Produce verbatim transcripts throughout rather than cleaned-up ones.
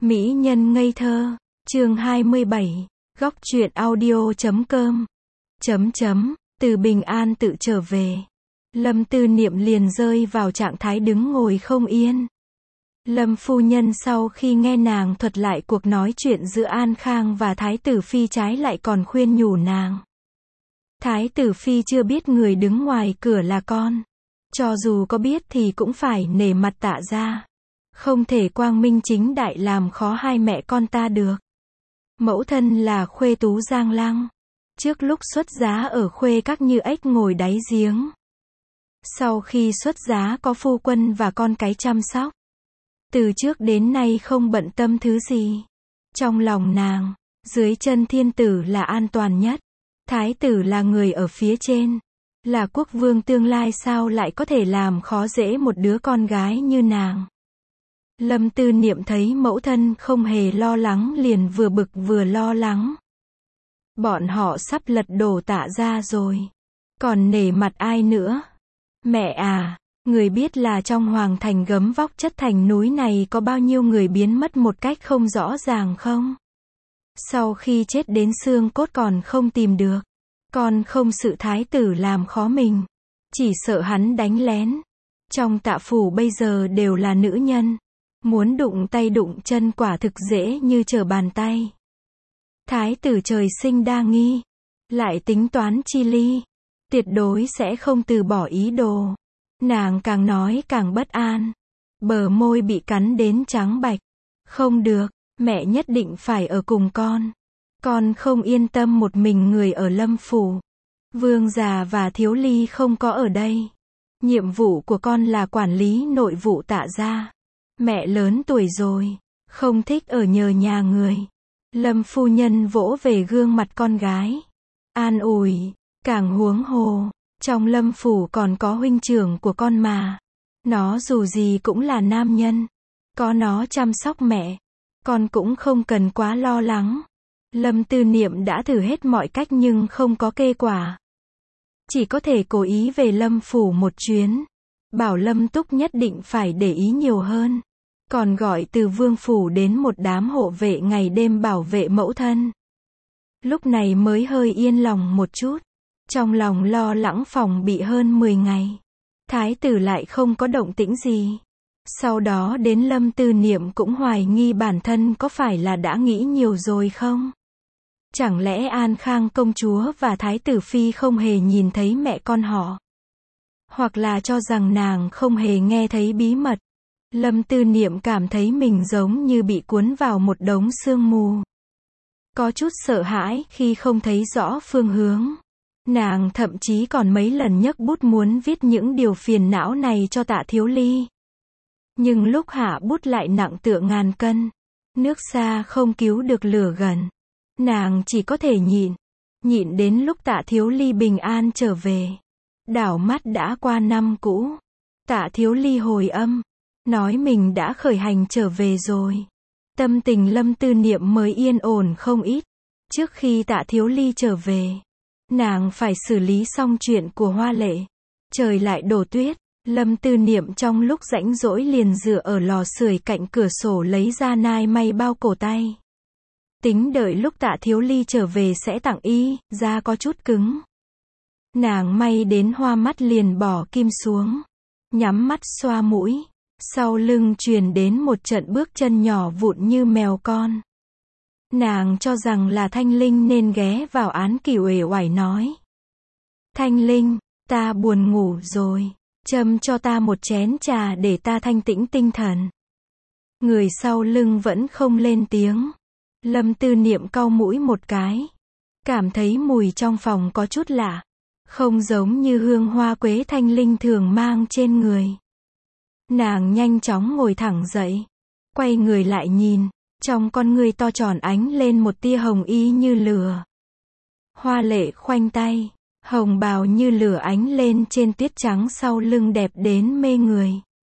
Mỹ nhân ngây thơ, chương hai mươi bảy, góc truyện audio chấm com, chấm chấm, từ Bình An tự trở về. Lâm Tư Niệm liền rơi vào trạng thái đứng ngồi không yên. Lâm phu nhân sau khi nghe nàng thuật lại cuộc nói chuyện giữa An Khang và Thái tử Phi trái lại còn khuyên nhủ nàng. Thái tử Phi chưa biết người đứng ngoài cửa là con. Cho dù có biết thì cũng phải nể mặt Tạ gia. Không thể quang minh chính đại làm khó hai mẹ con ta được. Mẫu thân là Khuê Tú Giang Lăng. Trước lúc xuất giá ở Khuê Các như ếch ngồi đáy giếng. Sau khi xuất giá có phu quân và con cái chăm sóc. Từ trước đến nay không bận tâm thứ gì. Trong lòng nàng, dưới chân thiên tử là an toàn nhất. Thái tử là người ở phía trên. Là quốc vương tương lai sao lại có thể làm khó dễ một đứa con gái như nàng. Lâm Tư Niệm thấy mẫu thân không hề lo lắng liền vừa bực vừa lo lắng. Bọn họ sắp lật đổ Tạ gia rồi. Còn nể mặt ai nữa? Mẹ à, người biết là trong hoàng thành gấm vóc chất thành núi này có bao nhiêu người biến mất một cách không rõ ràng không? Sau khi chết đến xương cốt còn không tìm được. Con không sự thái tử làm khó mình. Chỉ sợ hắn đánh lén. Trong Tạ phủ bây giờ đều là nữ nhân. Muốn đụng tay đụng chân quả thực dễ như trở bàn tay. Thái tử trời sinh đa nghi. Lại tính toán chi ly. Tuyệt đối sẽ không từ bỏ ý đồ. Nàng càng nói càng bất an. Bờ môi bị cắn đến trắng bạch. Không được, mẹ nhất định phải ở cùng con. Con không yên tâm một mình người ở Lâm phủ. Vương già và Thiếu Ly không có ở đây. Nhiệm vụ của con là quản lý nội vụ Tạ gia. Mẹ lớn tuổi rồi, không thích ở nhờ nhà người. Lâm phu nhân vỗ về gương mặt con gái. An ủi, càng huống hồ, trong Lâm phủ còn có huynh trưởng của con mà. Nó dù gì cũng là nam nhân. Có nó chăm sóc mẹ. Con cũng không cần quá lo lắng. Lâm Tư Niệm đã thử hết mọi cách nhưng không có kết quả. Chỉ có thể cố ý về Lâm phủ một chuyến. Bảo Lâm Túc nhất định phải để ý nhiều hơn. Còn gọi từ vương phủ đến một đám hộ vệ ngày đêm bảo vệ mẫu thân. Lúc này mới hơi yên lòng một chút. Trong lòng lo lắng phòng bị hơn mười ngày. Thái tử lại không có động tĩnh gì. Sau đó đến Lâm Tư Niệm cũng hoài nghi bản thân có phải là đã nghĩ nhiều rồi không? Chẳng lẽ An Khang công chúa và Thái tử Phi không hề nhìn thấy mẹ con họ? Hoặc là cho rằng nàng không hề nghe thấy bí mật? Lâm Tư Niệm cảm thấy mình giống như bị cuốn vào một đống sương mù. Có chút sợ hãi khi không thấy rõ phương hướng. Nàng thậm chí còn mấy lần nhấc bút muốn viết những điều phiền não này cho Tạ Thiếu Ly. Nhưng lúc hạ bút lại nặng tựa ngàn cân. Nước xa không cứu được lửa gần. Nàng chỉ có thể nhịn. Nhịn đến lúc Tạ Thiếu Ly bình an trở về. Đảo mắt đã qua năm cũ. Tạ Thiếu Ly hồi âm. Nói mình đã khởi hành trở về rồi. Tâm tình Lâm Tư Niệm mới yên ổn không ít. Trước khi Tạ Thiếu Ly trở về. Nàng phải xử lý xong chuyện của Hoa Lệ. Trời lại đổ tuyết. Lâm Tư Niệm trong lúc rãnh rỗi liền dựa ở lò sưởi cạnh cửa sổ lấy ra nai may bao cổ tay. Tính đợi lúc Tạ Thiếu Ly trở về sẽ tặng y, da có chút cứng. Nàng may đến hoa mắt liền bỏ kim xuống. Nhắm mắt xoa mũi. Sau lưng truyền đến một trận bước chân nhỏ vụn như mèo con. Nàng cho rằng là Thanh Linh nên ghé vào án kỷ uể oải nói. Thanh Linh, ta buồn ngủ rồi. Châm cho ta một chén trà để ta thanh tĩnh tinh thần. Người sau lưng vẫn không lên tiếng. Lâm Tư Niệm cau mũi một cái. Cảm thấy mùi trong phòng có chút lạ. Không giống như hương hoa quế Thanh Linh thường mang trên người. Nàng nhanh chóng ngồi thẳng dậy. Quay người lại nhìn. Trong con người to tròn ánh lên một tia hồng y như lửa. Hoa Lệ khoanh tay. Hồng bào như lửa ánh lên trên tuyết trắng sau lưng đẹp đến mê người.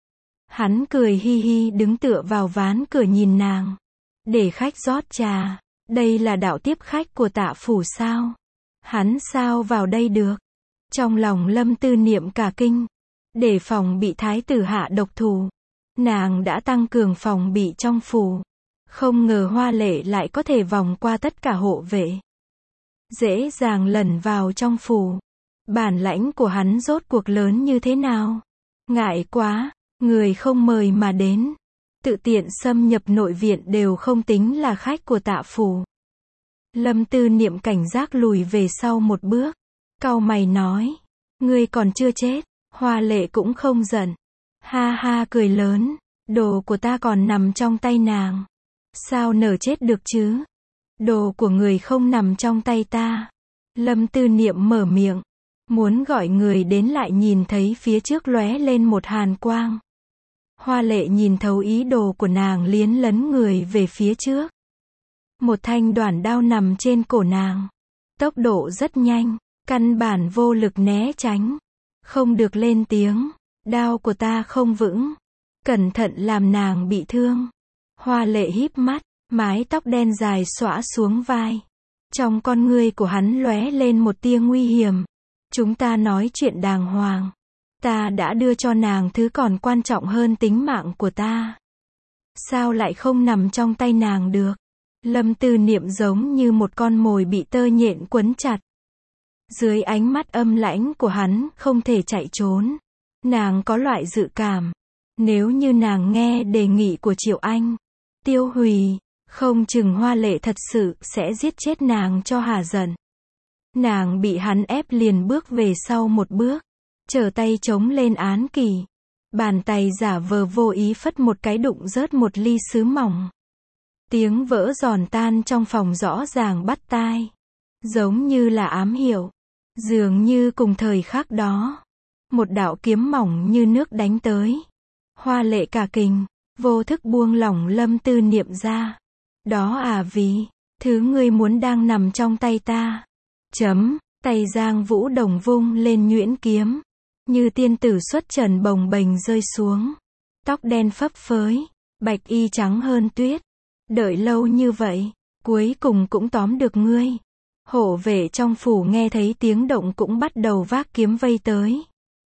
Hắn cười hi hi đứng tựa vào ván cửa nhìn nàng. Để khách rót trà. Đây là đạo tiếp khách của Tạ phủ sao? Hắn sao vào đây được? Trong lòng Lâm Tư Niệm cả kinh. Để phòng bị thái tử hạ độc thủ. Nàng đã tăng cường phòng bị trong phủ. Không ngờ Hoa Lệ lại có thể vòng qua tất cả hộ vệ. Dễ dàng lẩn vào trong phủ. Bản lãnh của hắn rốt cuộc lớn như thế nào? Ngại quá, người không mời mà đến. Tự tiện xâm nhập nội viện đều không tính là khách của Tạ phủ. Lâm Tư Niệm cảnh giác lùi về sau một bước. Cau mày nói. Ngươi còn chưa chết. Hoa Lệ cũng không giận. Ha ha cười lớn. Đồ của ta còn nằm trong tay nàng. Sao nở chết được chứ? Đồ của người không nằm trong tay ta. Lâm Tư Niệm mở miệng. Muốn gọi người đến lại nhìn thấy phía trước lóe lên một hàn quang. Hoa Lệ nhìn thấu ý đồ của nàng liến lấn người về phía trước. Một thanh đoản đao nằm trên cổ nàng. Tốc độ rất nhanh, căn bản vô lực né tránh. Không được lên tiếng. Đao của ta không vững. Cẩn thận làm nàng bị thương. Hoa Lệ híp mắt, mái tóc đen dài xõa xuống vai. Trong con ngươi của hắn lóe lên một tia nguy hiểm. Chúng ta nói chuyện đàng hoàng. Ta đã đưa cho nàng thứ còn quan trọng hơn tính mạng của ta. Sao lại không nằm trong tay nàng được? Lâm Tư Niệm giống như một con mồi bị tơ nhện quấn chặt. Dưới ánh mắt âm lãnh của hắn không thể chạy trốn. Nàng có loại dự cảm. Nếu như nàng nghe đề nghị của Triệu Anh, tiêu hủy, không chừng Hoa Lệ thật sự sẽ giết chết nàng cho hả giận. Nàng bị hắn ép liền bước về sau một bước. Trở tay chống lên án kỷ. Bàn tay giả vờ vô ý phất một cái đụng rớt một ly sứ mỏng. Tiếng vỡ giòn tan trong phòng rõ ràng bắt tai. Giống như là ám hiệu. Dường như cùng thời khắc đó. Một đạo kiếm mỏng như nước đánh tới. Hoa Lệ cả kinh. Vô thức buông lỏng Lâm Tư Niệm ra. Đó à vì. Thứ ngươi muốn đang nằm trong tay ta. Chấm. Tay Giang Vũ Đồng vung lên nhuyễn kiếm. Như tiên tử xuất trần bồng bềnh rơi xuống. Tóc đen phấp phới. Bạch y trắng hơn tuyết. Đợi lâu như vậy. Cuối cùng cũng tóm được ngươi. Hộ vệ trong phủ nghe thấy tiếng động cũng bắt đầu vác kiếm vây tới.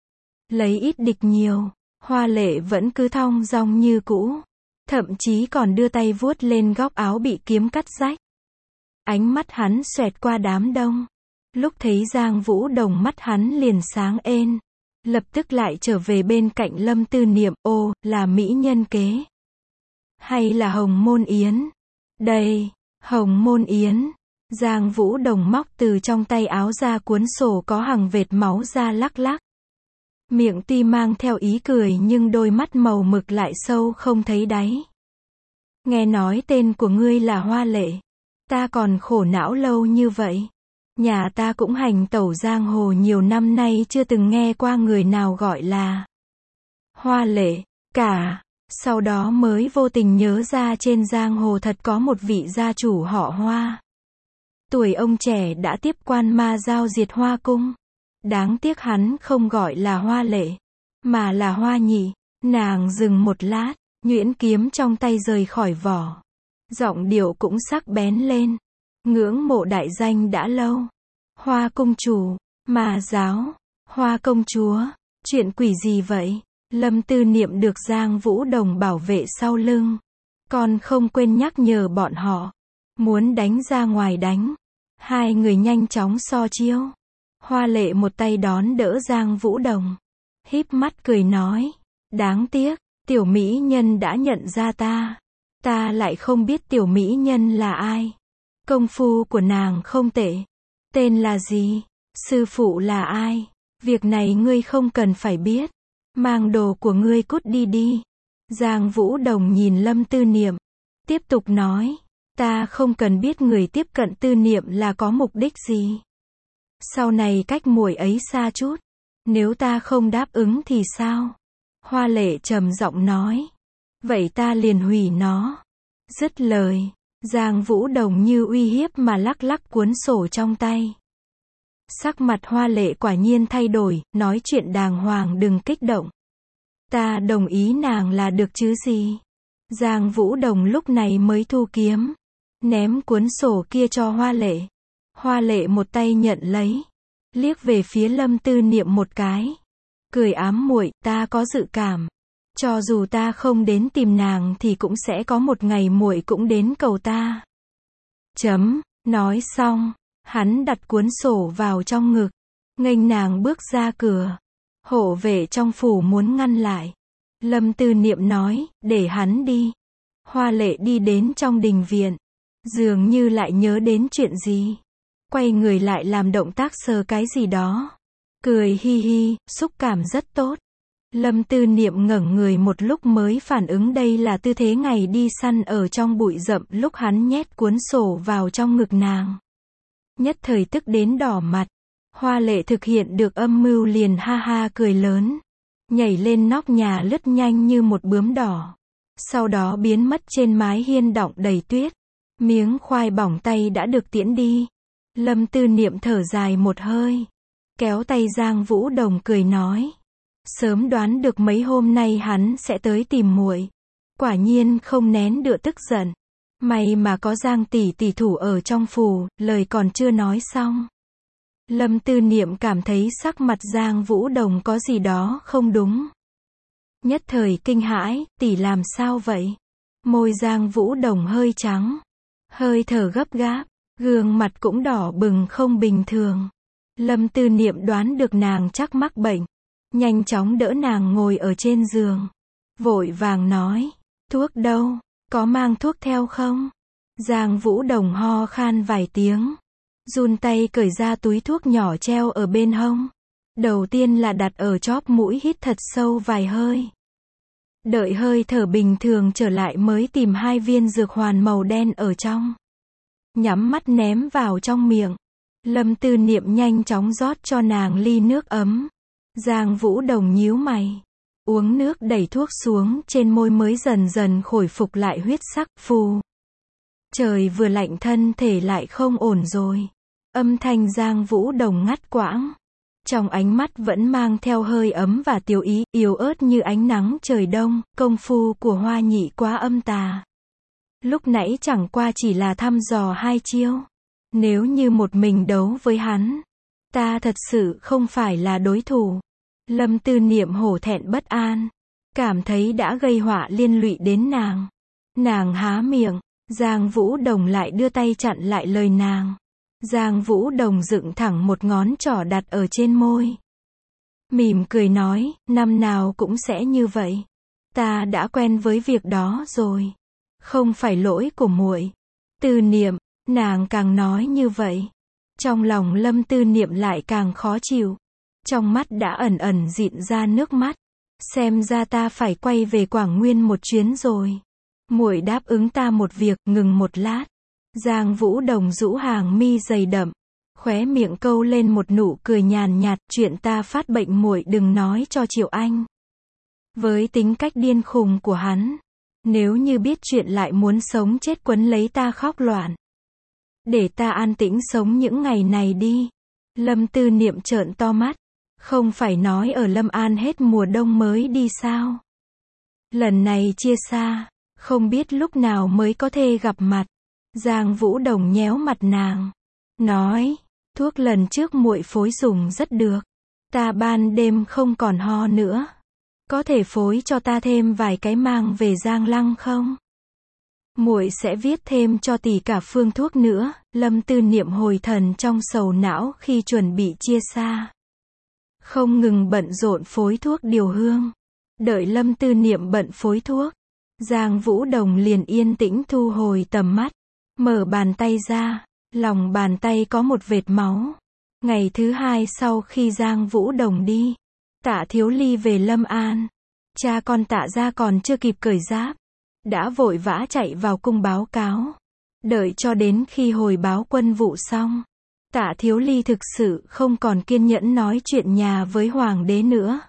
Lấy ít địch nhiều. Hoa Lệ vẫn cứ thong dong như cũ. Thậm chí còn đưa tay vuốt lên góc áo bị kiếm cắt rách. Ánh mắt hắn xoẹt qua đám đông. Lúc thấy Giang Vũ Đồng mắt hắn liền sáng ên. Lập tức lại trở về bên cạnh Lâm Tư Niệm. Ô, là mỹ nhân kế. Hay là Hồng Môn Yến? Đây, Hồng Môn Yến. Giang Vũ Đồng móc từ trong tay áo ra cuốn sổ có hàng vệt máu ra lắc lắc. Miệng tuy mang theo ý cười nhưng đôi mắt màu mực lại sâu không thấy đáy. Nghe nói tên của ngươi là Hoa Lệ. Ta còn khổ não lâu như vậy. Nhà ta cũng hành tẩu giang hồ nhiều năm nay chưa từng nghe qua người nào gọi là Hoa Lệ cả. Sau đó mới vô tình nhớ ra trên giang hồ thật có một vị gia chủ họ Hoa. Tuổi ông trẻ đã tiếp quan ma giao diệt Hoa cung. Đáng tiếc hắn không gọi là Hoa Lệ, mà là Hoa Nhị. Nàng dừng một lát, nhuyễn kiếm trong tay rời khỏi vỏ. Giọng điệu cũng sắc bén lên. Ngưỡng mộ đại danh đã lâu. Hoa công chủ, ma giáo, Hoa công chúa. Chuyện quỷ gì vậy? Lâm Tư Niệm được Giang Vũ Đồng bảo vệ sau lưng. Còn không quên nhắc nhở bọn họ. Muốn đánh ra ngoài đánh. Hai người nhanh chóng so chiêu. Hoa Lệ một tay đón đỡ Giang Vũ Đồng. Híp mắt cười nói. Đáng tiếc, tiểu mỹ nhân đã nhận ra ta. Ta lại không biết tiểu mỹ nhân là ai. Công phu của nàng không tệ. Tên là gì? Sư phụ là ai? Việc này ngươi không cần phải biết. Mang đồ của ngươi cút đi đi. Giang Vũ Đồng nhìn Lâm Tư Niệm. Tiếp tục nói. Ta không cần biết người tiếp cận Tư Niệm là có mục đích gì. Sau này cách muội ấy xa chút. Nếu ta không đáp ứng thì sao? Hoa Lệ trầm giọng nói. Vậy ta liền hủy nó. Dứt lời. Giang Vũ Đồng như uy hiếp mà lắc lắc cuốn sổ trong tay. Sắc mặt Hoa Lệ quả nhiên thay đổi, nói chuyện đàng hoàng đừng kích động. Ta đồng ý nàng là được chứ gì. Giang Vũ Đồng lúc này mới thu kiếm. Ném cuốn sổ kia cho Hoa Lệ. Hoa Lệ một tay nhận lấy. Liếc về phía Lâm Tư Niệm một cái. Cười ám muội, ta có dự cảm. Cho dù ta không đến tìm nàng thì cũng sẽ có một ngày muội cũng đến cầu ta. Chấm, nói xong, hắn đặt cuốn sổ vào trong ngực, nghênh nàng bước ra cửa. Hộ vệ trong phủ muốn ngăn lại. Lâm Tư Niệm nói, để hắn đi. Hoa Lệ đi đến trong đình viện, dường như lại nhớ đến chuyện gì. Quay người lại làm động tác sờ cái gì đó. Cười hi hi, xúc cảm rất tốt. Lâm Tư Niệm ngẩng người một lúc mới phản ứng đây là tư thế ngày đi săn ở trong bụi rậm lúc hắn nhét cuốn sổ vào trong ngực nàng. Nhất thời tức đến đỏ mặt. Hoa Lệ thực hiện được âm mưu liền ha ha cười lớn. Nhảy lên nóc nhà lướt nhanh như một bướm đỏ. Sau đó biến mất trên mái hiên đọng đầy tuyết. Miếng khoai bỏng tay đã được tiễn đi. Lâm Tư Niệm thở dài một hơi. Kéo tay Giang Vũ Đồng cười nói. Sớm đoán được mấy hôm nay hắn sẽ tới tìm muội. Quả nhiên không nén được tức giận. May mà có Giang tỷ tỷ thủ ở trong phủ, lời còn chưa nói xong. Lâm Tư Niệm cảm thấy sắc mặt Giang Vũ Đồng có gì đó không đúng. Nhất thời kinh hãi, tỷ làm sao vậy? Môi Giang Vũ Đồng hơi trắng, hơi thở gấp gáp, gương mặt cũng đỏ bừng không bình thường. Lâm Tư Niệm đoán được nàng chắc mắc bệnh, nhanh chóng đỡ nàng ngồi ở trên giường. Vội vàng nói, thuốc đâu, có mang thuốc theo không? Giang Vũ Đồng ho khan vài tiếng, run tay cởi ra túi thuốc nhỏ treo ở bên hông. Đầu tiên là đặt ở chóp mũi hít thật sâu vài hơi. Đợi hơi thở bình thường trở lại mới tìm hai viên dược hoàn màu đen ở trong. Nhắm mắt ném vào trong miệng. Lâm Tư Niệm nhanh chóng rót cho nàng ly nước ấm. Giang Vũ Đồng nhíu mày. Uống nước đẩy thuốc xuống trên môi mới dần dần khôi phục lại huyết sắc, phù. Trời vừa lạnh thân thể lại không ổn rồi. Âm thanh Giang Vũ Đồng ngắt quãng. Trong ánh mắt vẫn mang theo hơi ấm và tiêu ý, yếu ớt như ánh nắng trời đông, công phu của Hoa Nhị quá âm tà. Lúc nãy chẳng qua chỉ là thăm dò hai chiêu. Nếu như một mình đấu với hắn, ta thật sự không phải là đối thủ. Lâm Tư Niệm hổ thẹn bất an, cảm thấy đã gây họa liên lụy đến nàng. Nàng há miệng, Giang Vũ Đồng lại đưa tay chặn lại lời nàng. Giang Vũ Đồng dựng thẳng một ngón trỏ đặt ở trên môi. Mỉm cười nói, năm nào cũng sẽ như vậy. Ta đã quen với việc đó rồi. Không phải lỗi của muội. Tư Niệm, nàng càng nói như vậy. Trong lòng Lâm Tư Niệm lại càng khó chịu. Trong mắt đã ẩn ẩn dịn ra nước mắt. Xem ra ta phải quay về Quảng Nguyên một chuyến rồi. Muội đáp ứng ta một việc, ngừng một lát. Giang Vũ Đồng rũ hàng mi dày đậm, khóe miệng câu lên một nụ cười nhàn nhạt, chuyện ta phát bệnh muội đừng nói cho Triệu Anh. Với tính cách điên khùng của hắn, nếu như biết chuyện lại muốn sống chết quấn lấy ta khóc loạn. Để ta an tĩnh sống những ngày này đi. Lâm Tư Niệm trợn to mắt, không phải nói ở Lâm An hết mùa đông mới đi sao? Lần này chia xa, không biết lúc nào mới có thể gặp mặt. Giang Vũ Đồng nhéo mặt nàng, nói, thuốc lần trước muội phối dùng rất được. Ta ban đêm không còn ho nữa. Có thể phối cho ta thêm vài cái mang về Giang Lăng không? Muội sẽ viết thêm cho tỷ cả phương thuốc nữa. Lâm Tư Niệm hồi thần trong sầu não khi chuẩn bị chia xa. Không ngừng bận rộn phối thuốc điều hương. Đợi Lâm Tư Niệm bận phối thuốc, Giang Vũ Đồng liền yên tĩnh thu hồi tầm mắt. Mở bàn tay ra, lòng bàn tay có một vệt máu. Ngày thứ hai sau khi Giang Vũ Đồng đi, Tạ Thiếu Ly về Lâm An. Cha con Tạ gia còn chưa kịp cởi giáp, đã vội vã chạy vào cung báo cáo. Đợi cho đến khi hồi báo quân vụ xong, Tạ Thiếu Ly thực sự không còn kiên nhẫn nói chuyện nhà với hoàng đế nữa.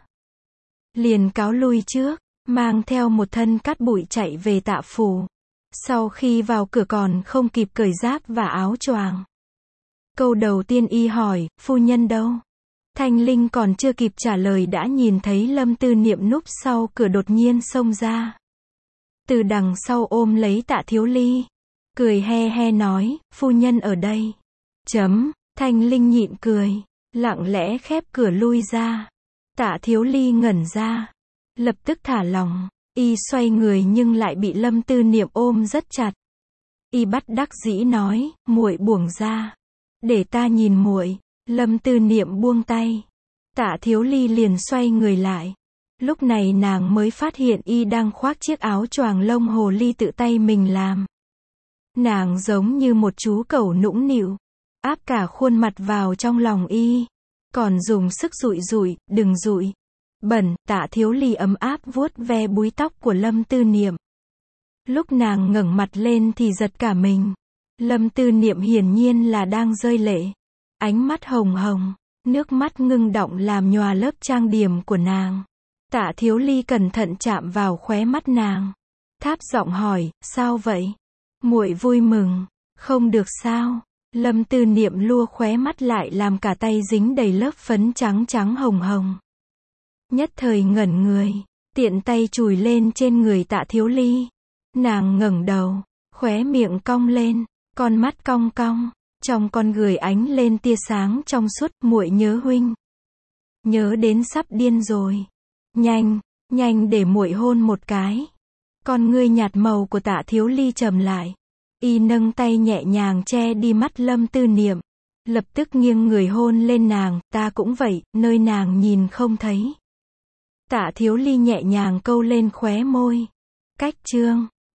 Liền cáo lui trước, mang theo một thân cát bụi chạy về Tạ phủ. Sau khi vào cửa còn không kịp cởi giáp và áo choàng. Câu đầu tiên y hỏi, phu nhân đâu? Thanh Linh còn chưa kịp trả lời đã nhìn thấy Lâm Tư Niệm núp sau cửa đột nhiên xông ra. Từ đằng sau ôm lấy Tạ Thiếu Ly. Cười he he nói, phu nhân ở đây. Chấm, Thanh Linh nhịn cười, lặng lẽ khép cửa lui ra. Tạ Thiếu Ly ngẩn ra. lập tức thả lỏng. Y xoay người nhưng lại bị Lâm Tư Niệm ôm rất chặt. Y bất đắc dĩ nói, muội buông ra. Để ta nhìn muội. Lâm Tư Niệm buông tay. Tạ Thiếu Ly liền xoay người lại. Lúc này nàng mới phát hiện y đang khoác chiếc áo choàng lông hồ ly tự tay mình làm. Nàng giống như một chú cẩu nũng nịu, áp cả khuôn mặt vào trong lòng y, còn dùng sức dụi dụi, đừng dụi. Bẩn, Tạ Thiếu Ly ấm áp vuốt ve búi tóc của Lâm Tư Niệm. Lúc nàng ngẩng mặt lên thì giật cả mình. Lâm Tư Niệm hiển nhiên là đang rơi lệ. Ánh mắt hồng hồng, nước mắt ngưng đọng làm nhòa lớp trang điểm của nàng. Tạ Thiếu Ly cẩn thận chạm vào khóe mắt nàng. Tháp giọng hỏi, sao vậy? Muội vui mừng, không được sao? Lâm Tư Niệm lua khóe mắt lại làm cả tay dính đầy lớp phấn trắng trắng hồng hồng. Nhất thời ngẩn người, tiện tay chùi lên trên người Tạ Thiếu Ly. Nàng ngẩng đầu, khóe miệng cong lên, con mắt cong cong, trong con người ánh lên tia sáng trong suốt, muội nhớ huynh. Nhớ đến sắp điên rồi. Nhanh, nhanh để muội hôn một cái. Con ngươi nhạt màu của Tạ Thiếu Ly trầm lại. Y nâng tay nhẹ nhàng che đi mắt Lâm Tư Niệm. Lập tức nghiêng người hôn lên nàng, ta cũng vậy, nơi nàng nhìn không thấy. Tạ Thiếu Ly nhẹ nhàng câu lên khóe môi. Cách chương